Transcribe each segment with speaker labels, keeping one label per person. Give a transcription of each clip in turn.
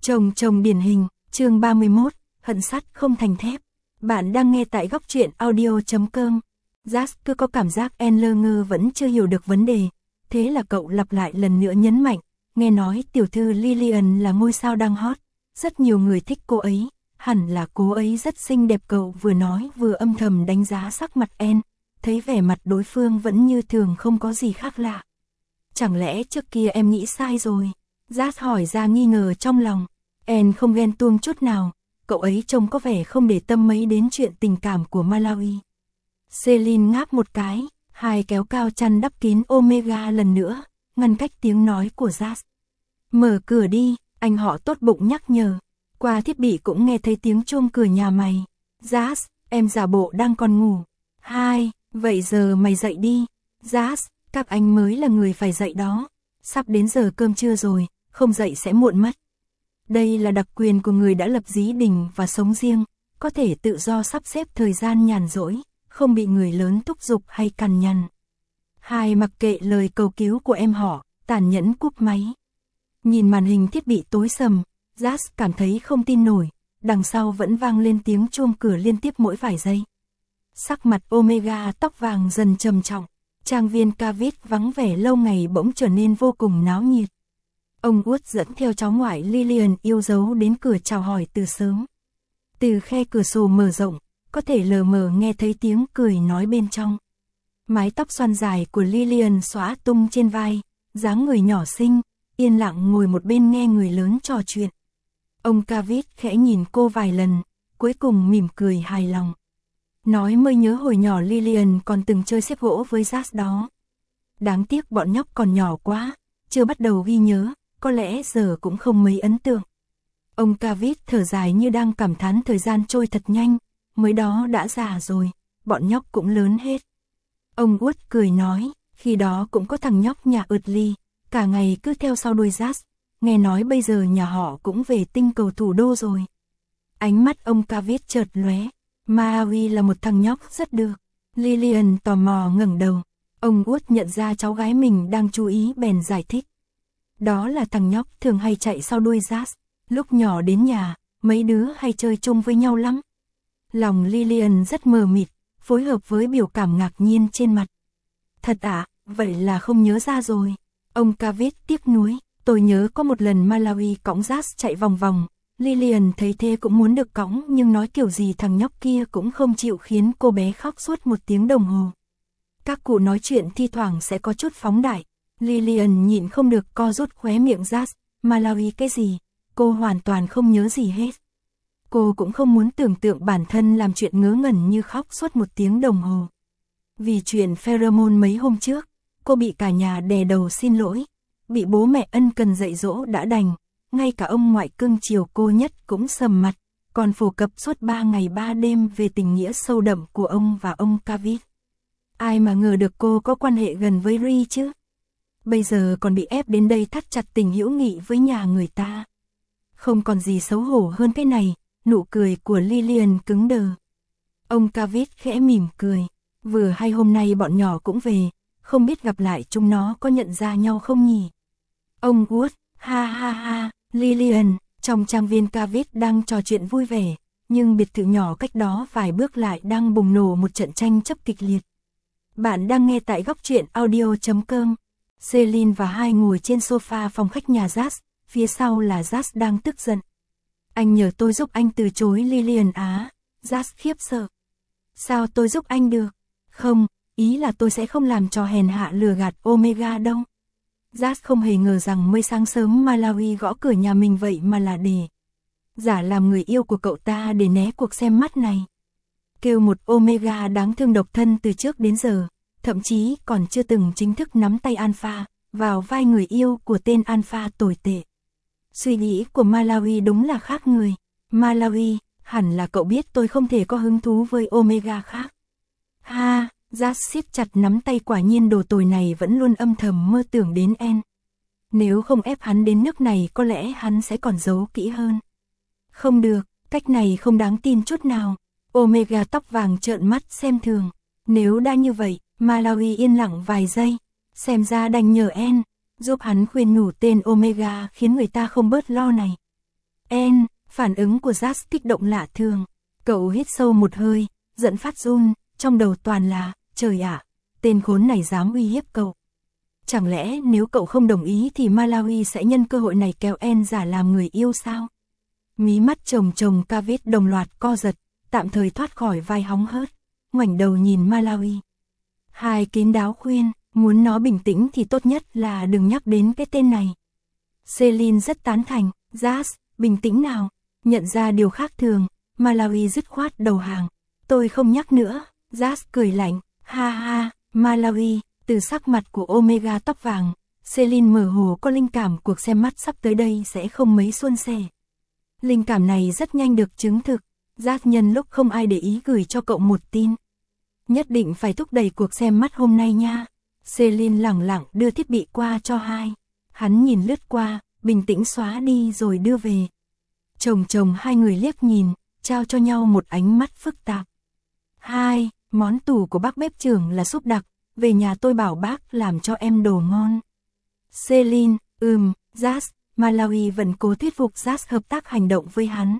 Speaker 1: Chồng điển hình, chương 31, hận sắt không thành thép. Bạn đang nghe tại góc truyện audio.com. Jack cứ có cảm giác Erlanger vẫn chưa hiểu được vấn đề. Thế là cậu lặp lại lần nữa nhấn mạnh, nghe nói tiểu thư Lillian là ngôi sao đang hot. Rất nhiều người thích cô ấy, hẳn là cô ấy rất xinh đẹp. Cậu vừa nói vừa âm thầm đánh giá sắc mặt Anne, thấy vẻ mặt đối phương vẫn như thường không có gì khác lạ. Chẳng lẽ trước kia em nghĩ sai rồi? Jack hỏi ra nghi ngờ trong lòng. Anne không ghen tuông chút nào, cậu ấy trông có vẻ không để tâm mấy đến chuyện tình cảm của Malawi. Celine ngáp một cái, hai kéo cao chăn đắp kín Omega lần nữa, ngăn cách tiếng nói của Jack. Mở cửa đi, anh họ tốt bụng nhắc nhở. Qua thiết bị cũng nghe thấy tiếng chuông cửa nhà mày. Jack, em giả bộ đang còn ngủ. Hai, vậy giờ mày dậy đi. Jack, các anh mới là người phải dậy đó. Sắp đến giờ cơm trưa rồi, không dậy sẽ muộn mất. Đây là đặc quyền của người đã lập gia đình và sống riêng, có thể tự do sắp xếp thời gian nhàn rỗi, không bị người lớn thúc giục hay cằn nhằn. Hai mặc kệ lời cầu cứu của em họ, tàn nhẫn cúp máy. Nhìn màn hình thiết bị tối sầm, Jack cảm thấy không tin nổi, đằng sau vẫn vang lên tiếng chuông cửa liên tiếp mỗi vài giây. Sắc mặt Omega tóc vàng dần trầm trọng, trang viên Cavit vắng vẻ lâu ngày bỗng trở nên vô cùng náo nhiệt. Ông Wood dẫn theo cháu ngoại Lillian yêu dấu đến cửa chào hỏi từ sớm. Từ khe cửa sổ mở rộng, có thể lờ mờ nghe thấy tiếng cười nói bên trong. Mái tóc xoăn dài của Lillian xõa tung trên vai, dáng người nhỏ xinh, yên lặng ngồi một bên nghe người lớn trò chuyện. Ông Cavit khẽ nhìn cô vài lần, cuối cùng mỉm cười hài lòng. Nói mới nhớ hồi nhỏ Lillian còn từng chơi xếp gỗ với Jack đó. Đáng tiếc bọn nhóc còn nhỏ quá, chưa bắt đầu ghi nhớ, có lẽ giờ cũng không mấy ấn tượng. Ông Cavit thở dài như đang cảm thán thời gian trôi thật nhanh, mới đó đã già rồi, bọn nhóc cũng lớn hết. Ông Wood cười nói, khi đó cũng có thằng nhóc nhà Ly, cả ngày cứ theo sau đuôi Jack, nghe nói bây giờ nhà họ cũng về tinh cầu thủ đô rồi. Ánh mắt ông Cavit chợt lóe, Maui là một thằng nhóc rất được. Lillian tò mò ngẩng đầu, ông Wood nhận ra cháu gái mình đang chú ý bèn giải thích. Đó là thằng nhóc thường hay chạy sau đuôi Jack, lúc nhỏ đến nhà, mấy đứa hay chơi chung với nhau lắm. Lòng Lillian rất mờ mịt, phối hợp với biểu cảm ngạc nhiên trên mặt. Thật ạ, vậy là không nhớ ra rồi. Ông Cavit tiếc nuối, tôi nhớ có một lần Malawi cõng Jack chạy vòng vòng, Lillian thấy thế cũng muốn được cõng nhưng nói kiểu gì thằng nhóc kia cũng không chịu khiến cô bé khóc suốt 1 tiếng đồng hồ. Các cụ nói chuyện thi thoảng sẽ có chút phóng đại. Lillian nhịn không được co rút khóe miệng Jack, Malawi cái gì, cô hoàn toàn không nhớ gì hết. Cô cũng không muốn tưởng tượng bản thân làm chuyện ngớ ngẩn như khóc suốt 1 tiếng đồng hồ. Vì chuyện pheromone mấy hôm trước, cô bị cả nhà đè đầu xin lỗi, bị bố mẹ ân cần dạy dỗ đã đành, ngay cả ông ngoại cưng chiều cô nhất cũng sầm mặt, còn phổ cập suốt 3 ngày 3 đêm về tình nghĩa sâu đậm của ông và ông Cavit. Ai mà ngờ được cô có quan hệ gần với Ri chứ? Bây giờ còn bị ép đến đây thắt chặt tình hữu nghị với nhà người ta. Không còn gì xấu hổ hơn cái này, nụ cười của Lillian cứng đờ. Ông Cavit khẽ mỉm cười, vừa hay hôm nay bọn nhỏ cũng về, không biết gặp lại chúng nó có nhận ra nhau không nhỉ? Ông Wood, ha ha ha, Lillian, trong trang viên Cavit đang trò chuyện vui vẻ, nhưng biệt thự nhỏ cách đó vài bước lại đang bùng nổ một trận tranh chấp kịch liệt. Bạn đang nghe tại góc truyện audio.com. Celine và hai ngồi trên sofa phòng khách nhà Jack, phía sau là Jack đang tức giận. Anh nhờ tôi giúp anh từ chối Lillian á. Jack khiếp sợ. Sao tôi giúp anh được? Không, ý là tôi sẽ không làm trò hèn hạ lừa gạt Omega đâu. Jack không hề ngờ rằng mới sáng sớm Malawi gõ cửa nhà mình vậy mà là để giả làm người yêu của cậu ta để né cuộc xem mắt này. Kêu một Omega đáng thương độc thân từ trước đến giờ, thậm chí còn chưa từng chính thức nắm tay Alpha vào vai người yêu của tên Alpha tồi tệ. Suy nghĩ của Malawi đúng là khác người. Malawi, hẳn là cậu biết tôi không thể có hứng thú với Omega khác. Ha, Jack siết chặt nắm tay, quả nhiên đồ tồi này vẫn luôn âm thầm mơ tưởng đến Anne. Nếu không ép hắn đến nước này có lẽ hắn sẽ còn giấu kỹ hơn. Không được, cách này không đáng tin chút nào. Omega tóc vàng trợn mắt xem thường. Nếu đã như vậy, Malawi yên lặng vài giây, xem ra đành nhờ Anne giúp hắn khuyên nhủ tên Omega khiến người ta không bớt lo này. En, phản ứng của Jax kích động lạ thường. Cậu hít sâu một hơi, giận phát run, trong đầu toàn là, trời ạ, tên khốn này dám uy hiếp cậu. Chẳng lẽ nếu cậu không đồng ý thì Malawi sẽ nhân cơ hội này kéo En giả làm người yêu sao? Mí mắt chồng Kavit đồng loạt co giật, tạm thời thoát khỏi vai hóng hớt, ngoảnh đầu nhìn Malawi. Hai kín đáo khuyên, muốn nó bình tĩnh thì tốt nhất là đừng nhắc đến cái tên này. Celine rất tán thành, Jax, bình tĩnh nào. Nhận ra điều khác thường, Malawi dứt khoát đầu hàng. Tôi không nhắc nữa, Jax cười lạnh, ha ha, Malawi, từ sắc mặt của Omega tóc vàng, Celine mơ hồ có linh cảm cuộc xem mắt sắp tới đây sẽ không mấy suôn sẻ. Linh cảm này rất nhanh được chứng thực, Jax nhân lúc không ai để ý gửi cho cậu một tin. Nhất định phải thúc đẩy cuộc xem mắt hôm nay nha. Celine lẳng lặng đưa thiết bị qua cho hai. Hắn nhìn lướt qua, bình tĩnh xóa đi rồi đưa về. Chồng hai người liếc nhìn, trao cho nhau một ánh mắt phức tạp. Hai, món tủ của bác bếp trưởng là súp đặc, về nhà tôi bảo bác làm cho em đồ ngon. Celine, Jax, Malawi vẫn cố thuyết phục Jax hợp tác hành động với hắn.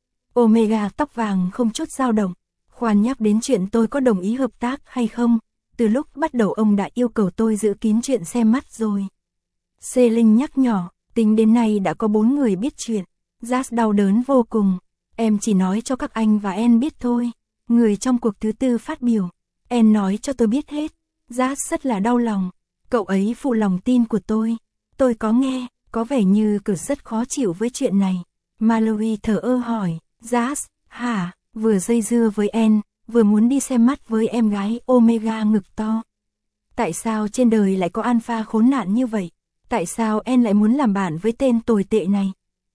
Speaker 1: Omega tóc vàng không chút dao động. Khoan nhắc đến chuyện tôi có đồng ý hợp tác hay không, từ lúc bắt đầu ông đã yêu cầu tôi giữ kín chuyện xem mắt rồi. Celine nhắc nhỏ, tính đến nay đã có 4 người biết chuyện. Jax đau đớn vô cùng. Em chỉ nói cho các anh và En biết thôi. Người trong cuộc thứ tư phát biểu. En nói cho tôi biết hết. Jax rất là đau lòng. Cậu ấy phụ lòng tin của tôi. Tôi có nghe, có vẻ như cử rất khó chịu với chuyện này. Malawi thở ơ hỏi, Jax, hả, vừa dây dưa với En, vừa muốn đi xem mắt với em gái Omega ngực to. Tại sao trên đời lại có alpha khốn nạn như vậy? Tại sao En lại muốn làm bạn với tên tồi tệ này?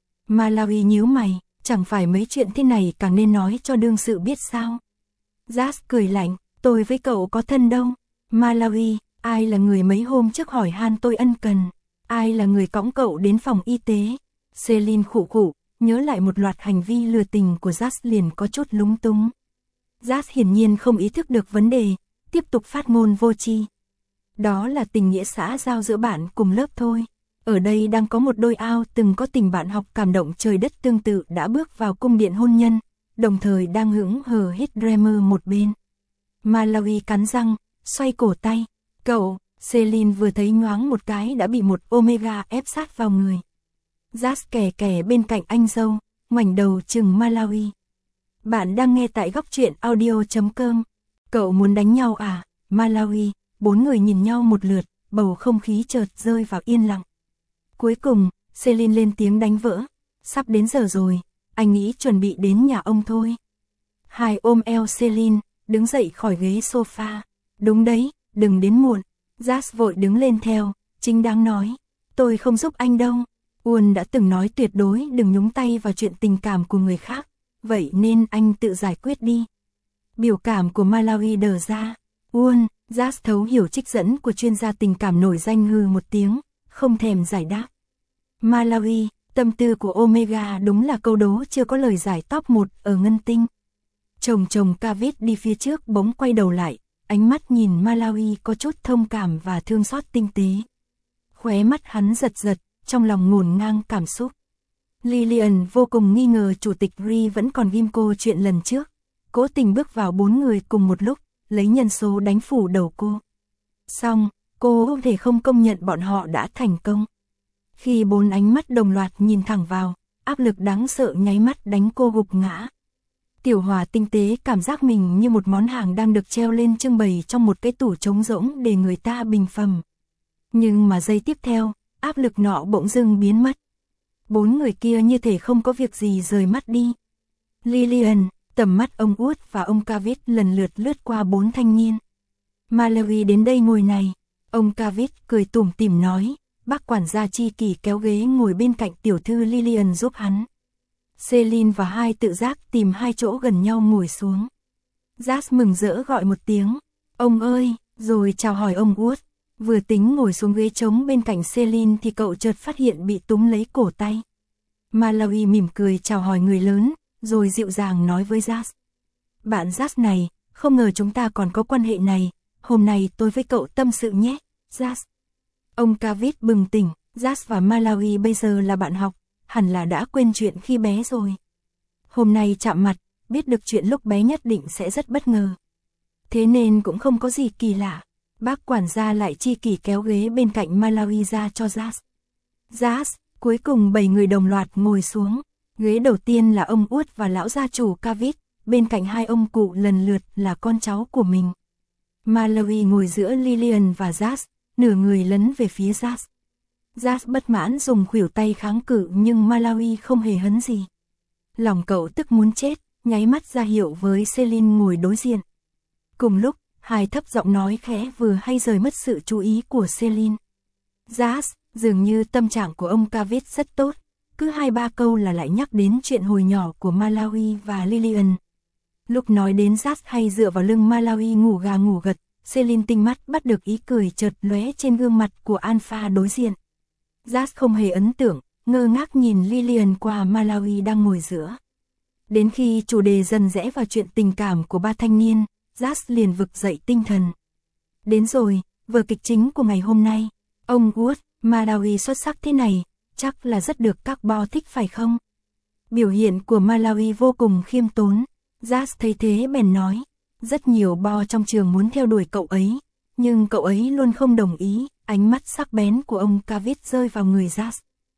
Speaker 1: Malawi nhíu mày, chẳng phải mấy chuyện thế này càng nên nói cho đương sự biết sao? Jax cười lạnh, tôi với cậu có thân đâu. Malawi, ai là người mấy hôm trước hỏi han tôi ân cần? Ai là người cõng cậu đến phòng y tế? Celine khụ khụ, nhớ lại một loạt hành vi lừa tình của Jax liền có chút lúng túng. Jax hiển nhiên không ý thức được vấn đề, tiếp tục phát ngôn vô tri. Đó là tình nghĩa xã giao giữa bạn cùng lớp thôi. Ở đây đang có một đôi ao từng có tình bạn học cảm động trời đất tương tự đã bước vào cung điện hôn nhân, đồng thời đang hững hờ hít Dreamer một bên. Malawi cắn răng, xoay cổ tay. Cậu, Celine vừa thấy nhoáng một cái đã bị một Omega ép sát vào người. Jax kè bên cạnh anh dâu, ngoảnh đầu chừng Malawi. Bạn đang nghe tại góc truyện audio.com. Cậu muốn đánh nhau à, Malawi? 4 người nhìn nhau một lượt, bầu không khí chợt rơi vào yên lặng. Cuối cùng, Celine lên tiếng đánh vỡ. Sắp đến giờ rồi, anh nghĩ chuẩn bị đến nhà ông thôi. Hai ôm eo Celine, đứng dậy khỏi ghế sofa. Đúng đấy, đừng đến muộn. Jax vội đứng lên theo, chính đáng nói. Tôi không giúp anh đâu. Uôn đã từng nói tuyệt đối đừng nhúng tay vào chuyện tình cảm của người khác. Vậy nên anh tự giải quyết đi. Biểu cảm của Malawi đờ ra. Uôn, Jax thấu hiểu trích dẫn của chuyên gia tình cảm nổi danh hừ một tiếng, không thèm giải đáp. Malawi, tâm tư của Omega đúng là câu đố chưa có lời giải top 1 ở Ngân Tinh. Chồng Kavit đi phía trước bỗng quay đầu lại, ánh mắt nhìn Malawi có chút thông cảm và thương xót tinh tế. Khóe mắt hắn giật, trong lòng ngổn ngang cảm xúc. Lillian vô cùng nghi ngờ chủ tịch Ri vẫn còn ghim cô chuyện lần trước, cố tình bước vào 4 người cùng một lúc, lấy nhân số đánh phủ đầu cô. Xong, cô không thể không công nhận bọn họ đã thành công. Khi 4 ánh mắt đồng loạt nhìn thẳng vào, áp lực đáng sợ nháy mắt đánh cô gục ngã. Tiểu Hòa tinh tế cảm giác mình như một món hàng đang được treo lên trưng bày trong một cái tủ trống rỗng để người ta bình phẩm. Nhưng mà giây tiếp theo, áp lực nọ bỗng dưng biến mất. 4 người kia như thể không có việc gì rời mắt đi. Lillian, tầm mắt ông Út và ông Kavit lần lượt lướt qua 4 thanh niên. Malawi đến đây ngồi này. Ông Kavit cười tủm tỉm nói, bác quản gia chi kỷ kéo ghế ngồi bên cạnh tiểu thư Lillian giúp hắn. Celine và hai tự giác tìm hai chỗ gần nhau ngồi xuống. Jax mừng rỡ gọi một tiếng, ông ơi, rồi chào hỏi ông Út. Vừa tính ngồi xuống ghế trống bên cạnh Celine thì cậu chợt phát hiện bị túm lấy cổ tay. Malawi mỉm cười chào hỏi người lớn, rồi dịu dàng nói với Jax. Bạn Jax này, không ngờ chúng ta còn có quan hệ này, hôm nay tôi với cậu tâm sự nhé, Jax. Ông Kavit bừng tỉnh, Jax và Malawi bây giờ là bạn học, hẳn là đã quên chuyện khi bé rồi. Hôm nay chạm mặt, biết được chuyện lúc bé nhất định sẽ rất bất ngờ. Thế nên cũng không có gì kỳ lạ. Bác quản gia lại chi kỷ kéo ghế bên cạnh Malawi ra cho Jas. Jas, cuối cùng 7 người đồng loạt ngồi xuống. Ghế đầu tiên là ông Út và lão gia chủ Kavit, bên cạnh hai ông cụ lần lượt là con cháu của mình. Malawi ngồi giữa Lillian và Jas, nửa người lấn về phía Jas. Jas bất mãn dùng khuỷu tay kháng cự nhưng Malawi không hề hấn gì. Lòng cậu tức muốn chết, nháy mắt ra hiệu với Celine ngồi đối diện. Cùng lúc, hai thấp giọng nói khẽ vừa hay rời mất sự chú ý của Celine. Jas, dường như tâm trạng của ông Kavit rất tốt, cứ 2-3 câu là lại nhắc đến chuyện hồi nhỏ của Malawi và Lillian. Lúc nói đến Jas hay dựa vào lưng Malawi ngủ gà ngủ gật, Celine tinh mắt bắt được ý cười chợt lóe trên gương mặt của Alpha đối diện. Jas không hề ấn tượng, ngơ ngác nhìn Lillian qua Malawi đang ngồi giữa. Đến khi chủ đề dần rẽ vào chuyện tình cảm của ba thanh niên, Jas liền vực dậy tinh thần. Đến rồi, vở kịch chính của ngày hôm nay. Ông Wood, Malawi xuất sắc thế này, chắc là rất được các bo thích phải không? Biểu hiện của Malawi vô cùng khiêm tốn. Jas thấy thế bèn nói, rất nhiều bo trong trường muốn theo đuổi cậu ấy, nhưng cậu ấy luôn không đồng ý. Ánh mắt sắc bén của ông Kavit rơi vào người Jas.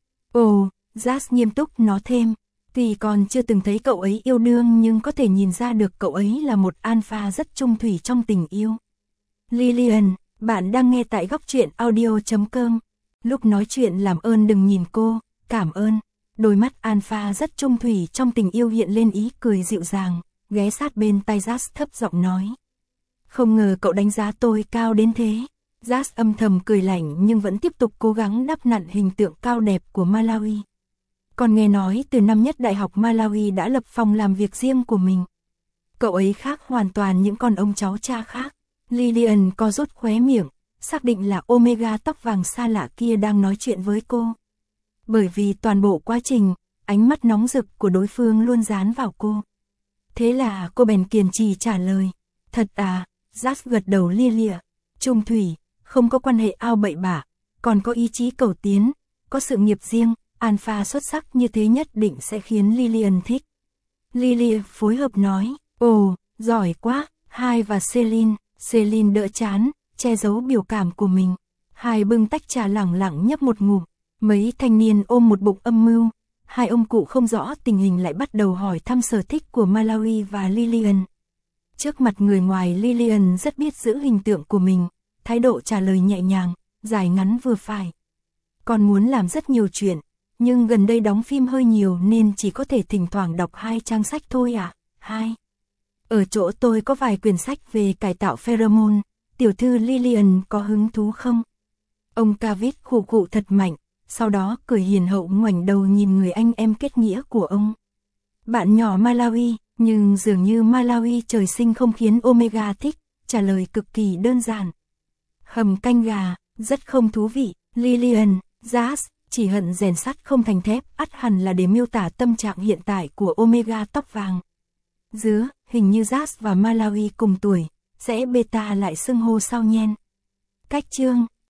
Speaker 1: Ồ, Jas nghiêm túc nói thêm, tuy còn chưa từng thấy cậu ấy yêu đương nhưng có thể nhìn ra được cậu ấy là một alpha rất trung thủy trong tình yêu. Lillian, bạn đang nghe tại góc truyện audio.com. Lúc nói chuyện làm ơn đừng nhìn cô, cảm ơn. Đôi mắt alpha rất trung thủy trong tình yêu hiện lên ý cười dịu dàng, ghé sát bên tai Jas thấp giọng nói. Không ngờ cậu đánh giá tôi cao đến thế. Jas âm thầm cười lạnh nhưng vẫn tiếp tục cố gắng đắp nặn hình tượng cao đẹp của Malawi. Còn nghe nói từ năm nhất đại học Malawi đã lập phòng làm việc riêng của mình. Cậu ấy khác hoàn toàn những con ông cháu cha khác. Lillian co rút khóe miệng, xác định là Omega tóc vàng xa lạ kia đang nói chuyện với cô. Bởi vì toàn bộ quá trình, ánh mắt nóng rực của đối phương luôn dán vào cô. Thế là cô bèn kiên trì trả lời. Thật à, Jas gật đầu lia lịa. Trung thủy, không có quan hệ ao bậy bạ, còn có ý chí cầu tiến, có sự nghiệp riêng, alpha xuất sắc như thế nhất định sẽ khiến Lillian thích. Lillian phối hợp nói, ồ, giỏi quá, Hai và Celine đỡ chán, che giấu biểu cảm của mình. Hai bưng tách trà lẳng lặng nhấp một ngụm, mấy thanh niên ôm một bụng âm mưu. Hai ông cụ không rõ tình hình lại bắt đầu hỏi thăm sở thích của Malawi và Lillian. Trước mặt người ngoài Lillian rất biết giữ hình tượng của mình, thái độ trả lời nhẹ nhàng, dài ngắn vừa phải. Con muốn làm rất nhiều chuyện, nhưng gần đây đóng phim hơi nhiều nên chỉ có thể thỉnh thoảng đọc 2 trang sách thôi ạ. Hai. Ở chỗ tôi có vài quyển sách về cải tạo pheromone, tiểu thư Lillian có hứng thú không? Ông Kavit khụ khụ thật mạnh, sau đó cười hiền hậu ngoảnh đầu nhìn người anh em kết nghĩa của ông. Bạn nhỏ Malawi, nhưng dường như Malawi trời sinh không khiến Omega thích, trả lời cực kỳ đơn giản. Hầm canh gà, rất không thú vị. Lillian, Jas, chỉ hận rèn sắt không thành thép, ắt hẳn là để miêu tả tâm trạng hiện tại của Omega tóc vàng. Dứa, hình như Jas và Malawi cùng tuổi, sẽ beta lại xưng hô sau nhen. Cách chương